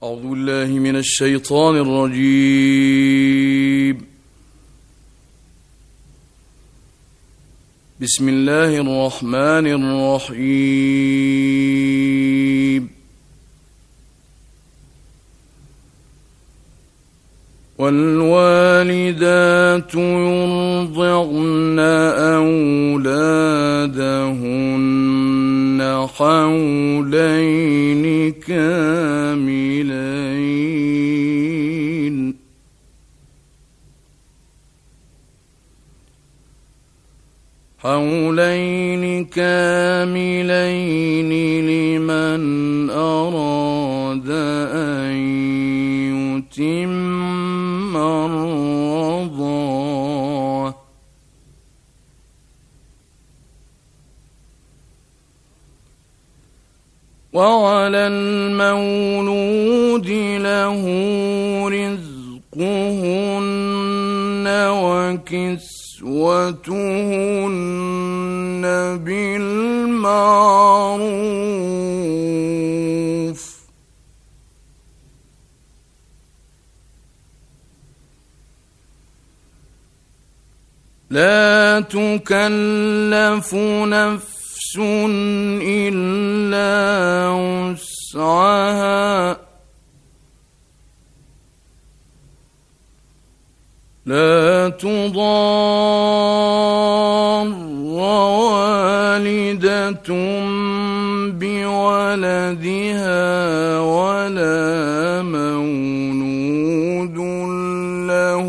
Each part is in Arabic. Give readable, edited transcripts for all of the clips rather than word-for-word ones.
أعوذ بالله من الشيطان الرجيم. بسم الله الرحمن الرحيم. والوالدات يرضعن أولادهن حولين كاملين لمن أراد أن يتم الرضاعة. وعلى المولود له رزقهن وكسوتهن بالمعروف. لا تكلف نفس إلا وسعها. لا تضار والدة بولدها ولا مولود له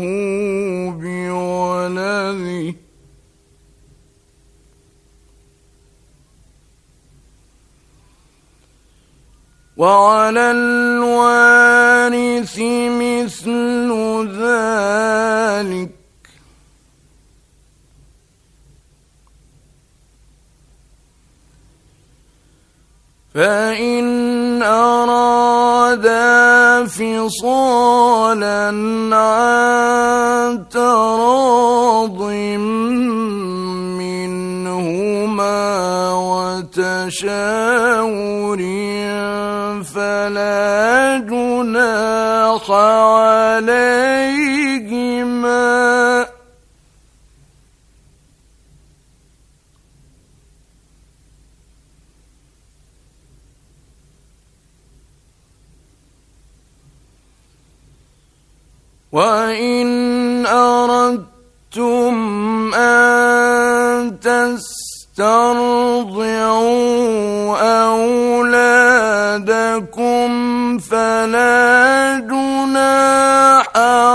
بولده. وعلى الوارث مثل ذلك. فإن أرادا فصالا عن تراض منهما وتشاور فلا جناح عليهما. وإن أردتم أن تسترضعوا أولادكم فلا جناح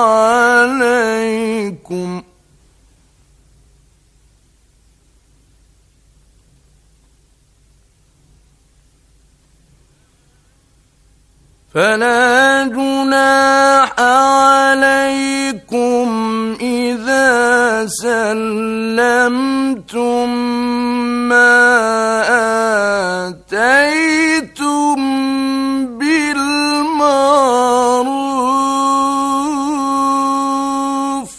عليكم. إذا سلمتم ما آتيتم بالمعروف.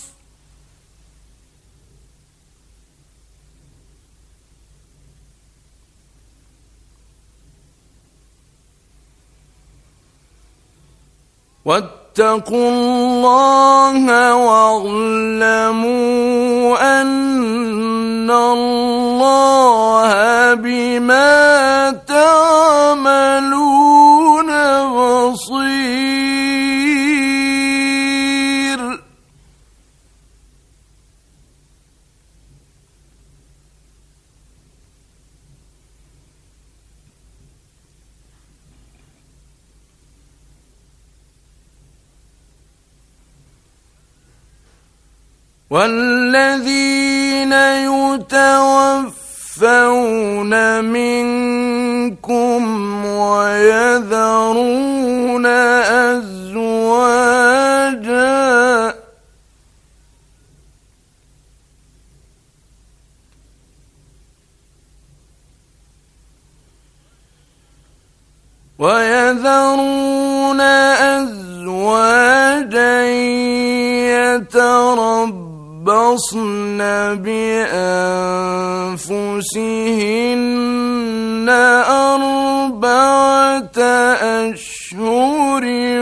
واتقوا الله واعلموا أن الله بما تعملون بصير. والذين يتوفون منكم ويذرون أزواجا يتربصن بأنفسهن 4 أشهر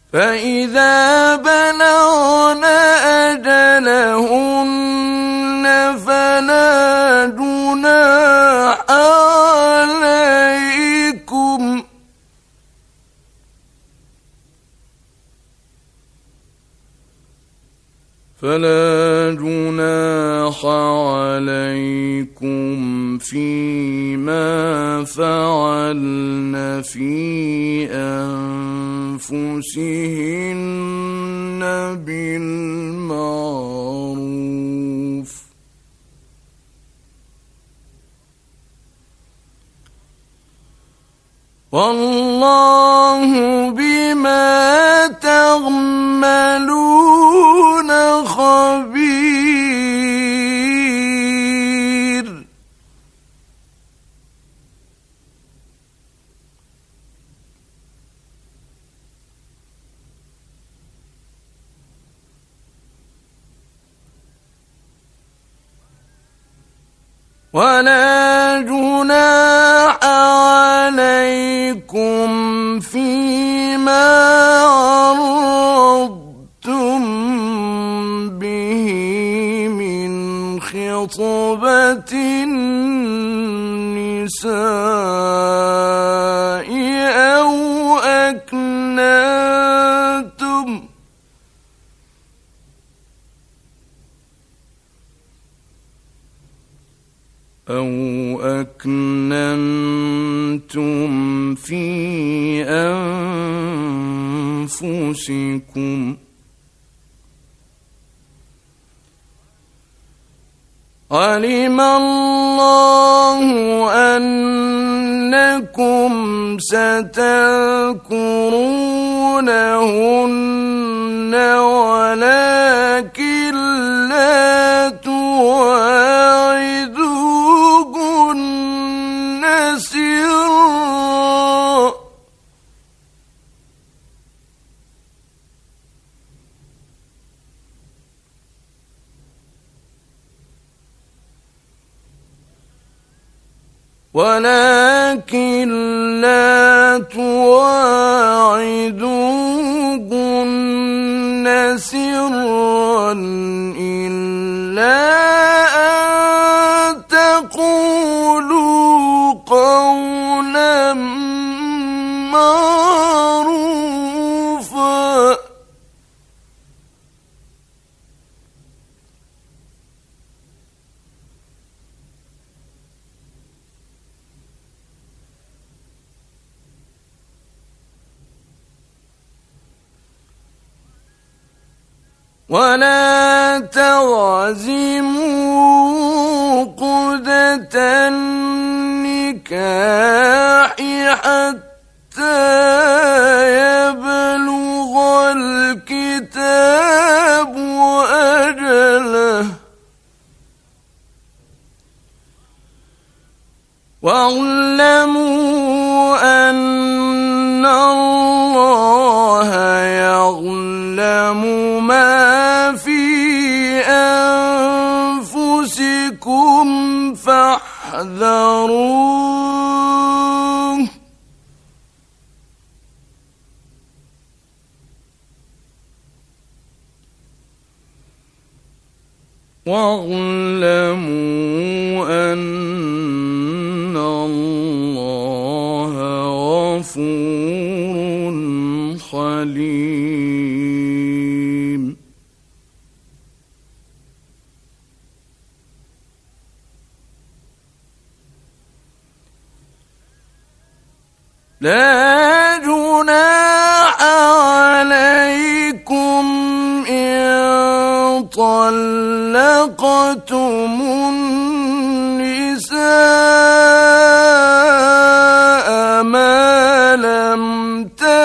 فإذا بلغن أجلهن فلا جناح عليكم فيما فعلن في أنفسهن بالمعروف والله بما تعملون خبير. ولا جناح عليكم فيما عرضتم به من خطبة النساء أو أكننتم في أنفسكم علم الله أنكم ستذكرونهن ولكن لا تواعدوهن سرا إلا أن تقولوا قولا معروفا ولا تعزموا عقدة النكاح حتى يبلغ الكتاب أجله واعلموا أن الله يعلم ما في أنفسكم فاحذروه واعلموا أن الله غفور حليم. لا جناح عليكم إن طلقتم النساء ما لم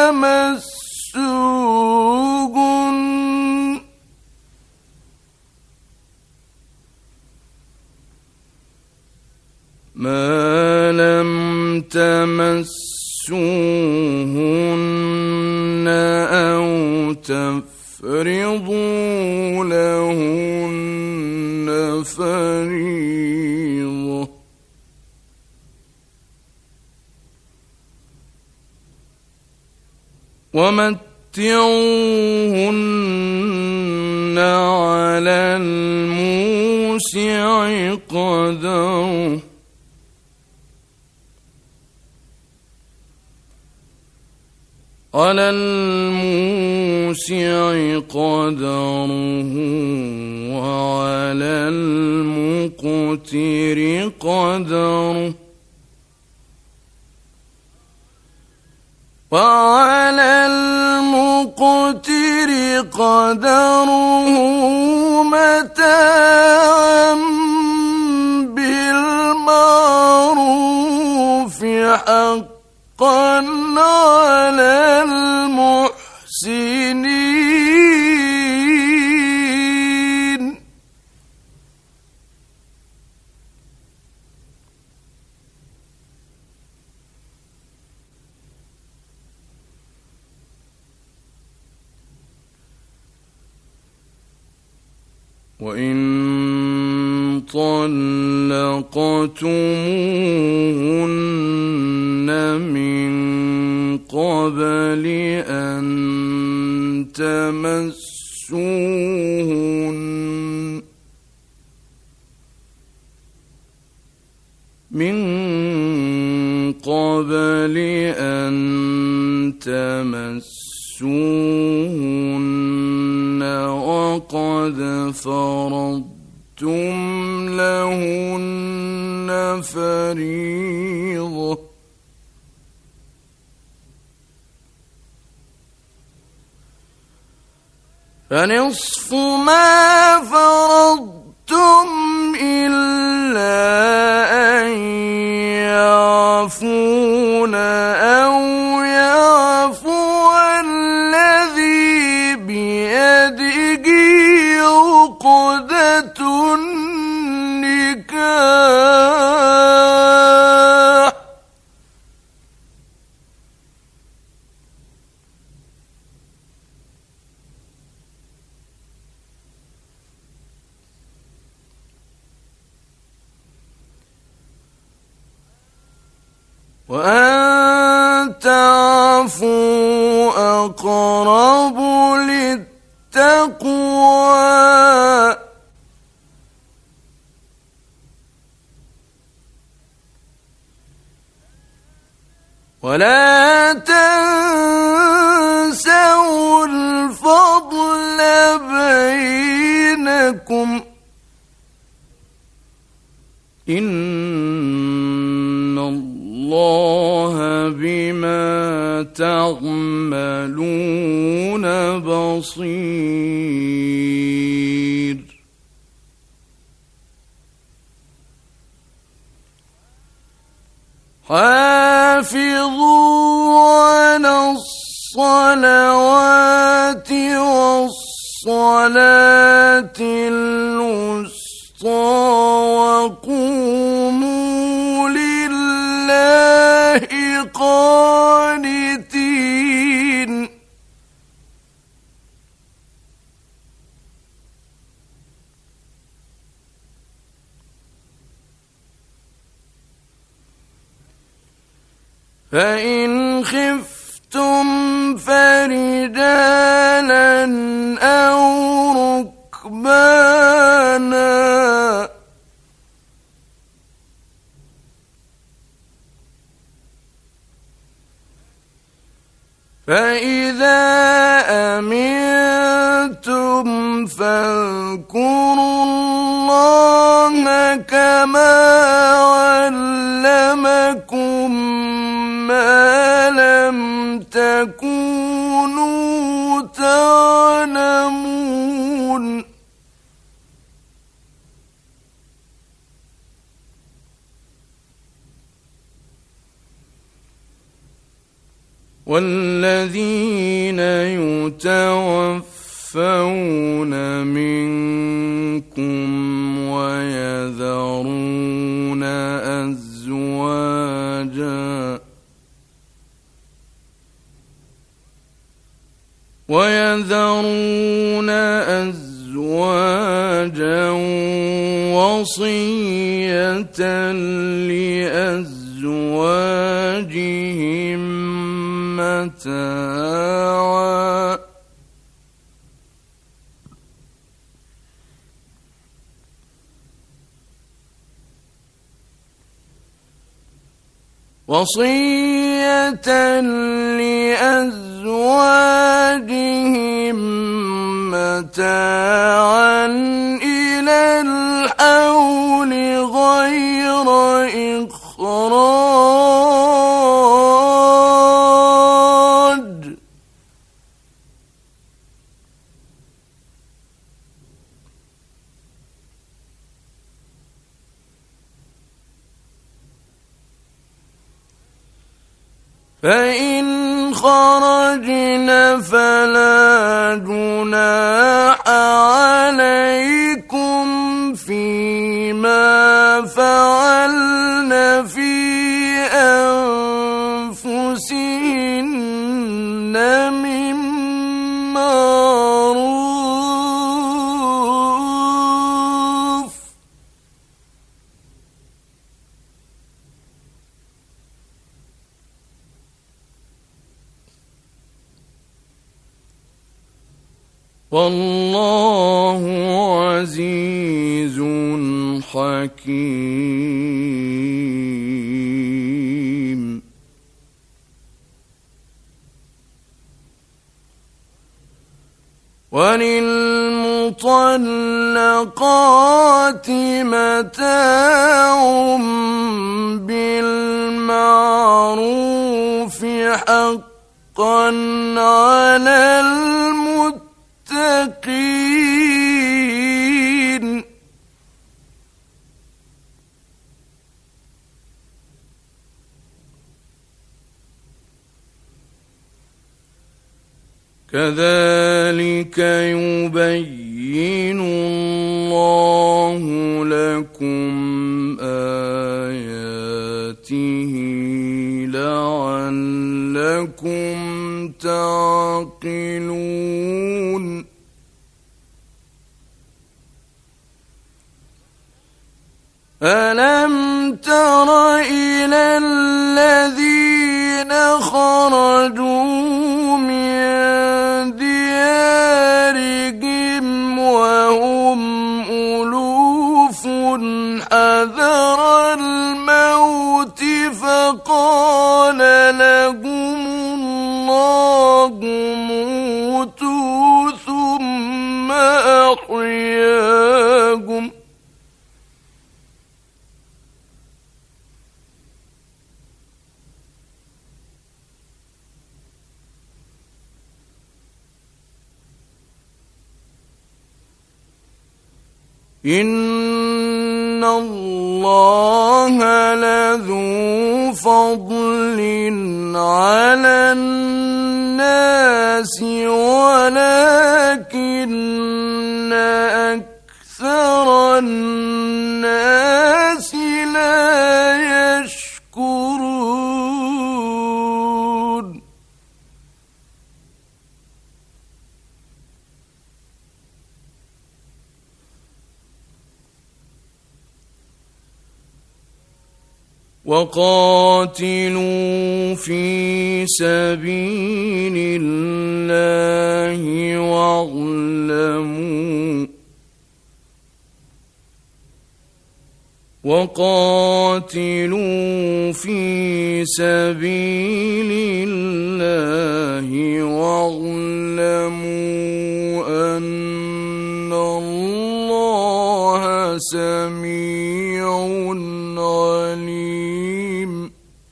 تمسوهن أو تفرضوا لهن فريضة ومتعوهن فمتعوهن على الموسع قدره على الموسع قدره وعلى المقتر قدره متاعا بالمعروف حقا على المحسنين وإن طلقتموهن من قبل أن تمسوهن وقد فرضتم لهن فريضة فنصف ما فرضتم إلا أن يعفون أو يعفو الذي بيده عقدة النكاح وأن تعفوا أقرب للتقوى ولا تنسوا الفضل بينكم إن الله بما تعملون بصير حافظوا على الصلوات والصلاة الوسطى وقوموا لله قانتين فإن خفتم فرجالا أو ركبانا فإذا أمنتم فاذكروا الله كما علمكم ما لم تكونوا تعلمون والذين يتوفون منكم ويذرون أزواجا وصية لأزواجهم متاعا وصية لأزواجهم متاعا إلى الحول غير إخراج. فإن خرجن فلا جناح عليكم فيما فعلن في أنفسهن من معروف. والله عزيز حكيم. وللمطلقات متاع بالمعروف حقا على المتقين. كذلك يبين الله لكم آياته لعلكم تعقلون. ألم تر إلى الذين خرجوا من ديارهم وهم ألوف حذر الموت فقال لهم الله موتوا ثم أحياهم. إن الله لذو فضل على الناس ولكن أكثر الناس لا يشكرون. وقاتلوا في سبيل الله واعلموا أن الله سميع عليم.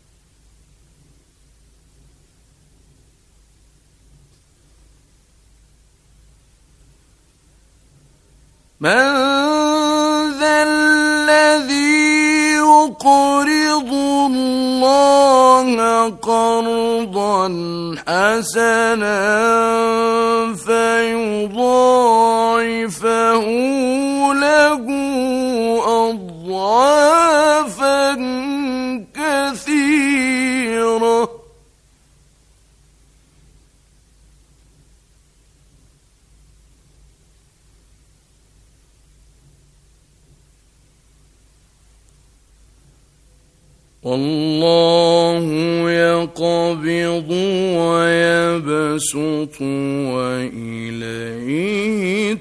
من ذا الذي يقرض الله قرضا حسنا فيضاعفه له أضعافا كثيرة. والله يقبض ويبسط وإليه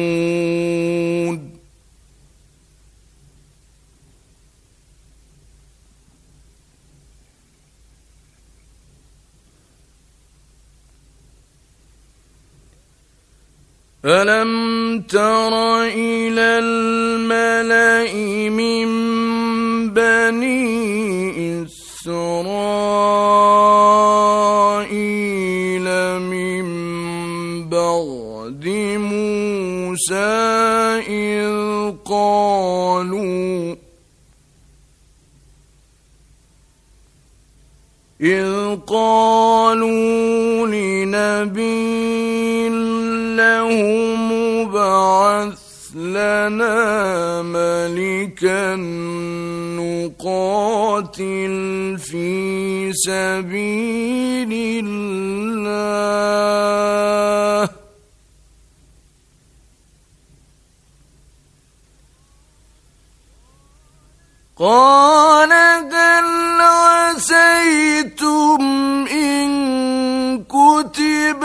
ترجعون. ألم تر إلى الملأ من بني إسرائيل من بعد موسى إذ قالوا لنبي له مبعث لنا ملكا نقاتل في سبيل الله قال هل عسيتم إن كتب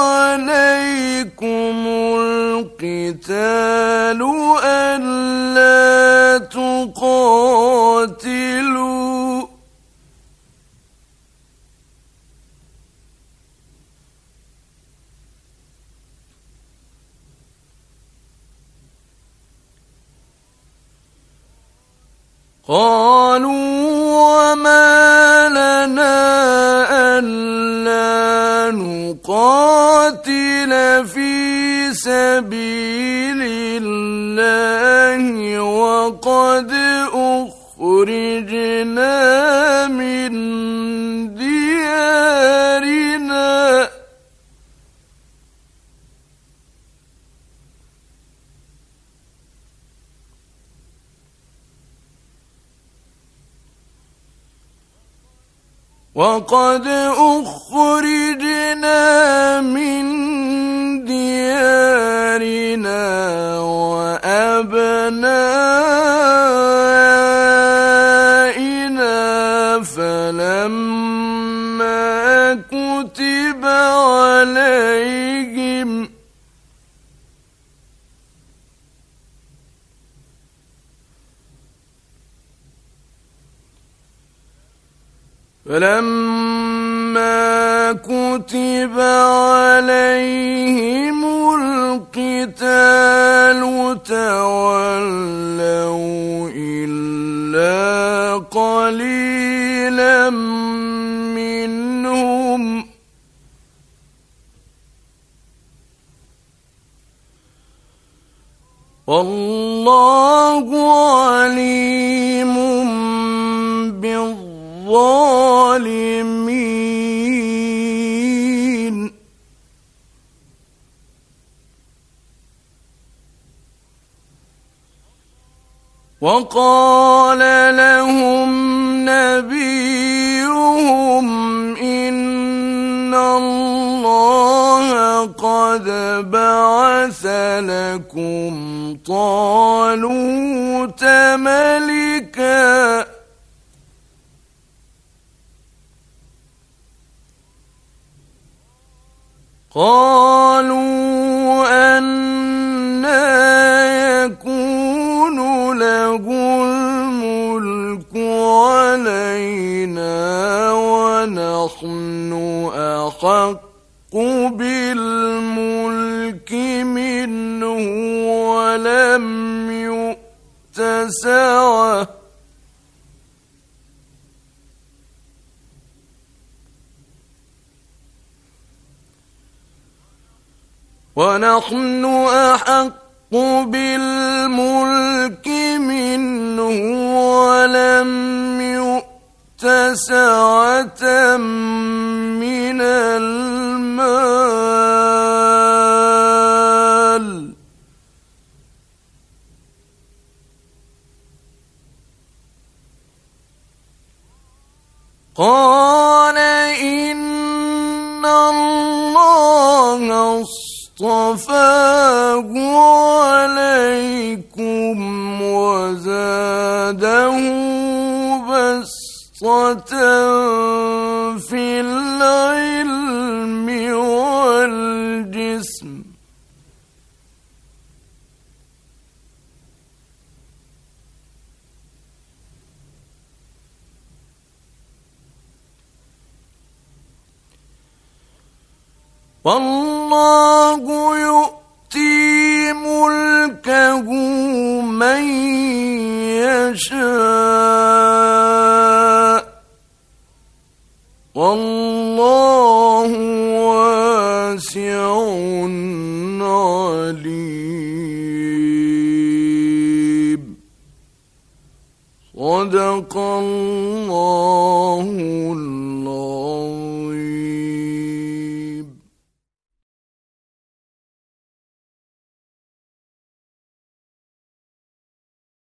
عليكم القتال ألا تقاتلوا قالوا وما لنا ألا نقاتل في سبيل الله وقد أخرجنا من ديارنا وأبنائنا فلما كتب عليهم القتال تولوا إلا قليلا منهم والله عليم بالظالمين وقال لهم نبيهم إن الله قد بعث لكم طالوت ملكا قالوا أنى يكون له الملك علينا ونحن أحق بالملك منه ولم يؤت سعة ونحن أحق بالملك منه ولم يؤت سعة من المال قال إن الله اصطفاه عليكم وزاده بسطة في العلم والجسم والله يؤتي يهديه من يشاء والله واسع عليم. صدق الله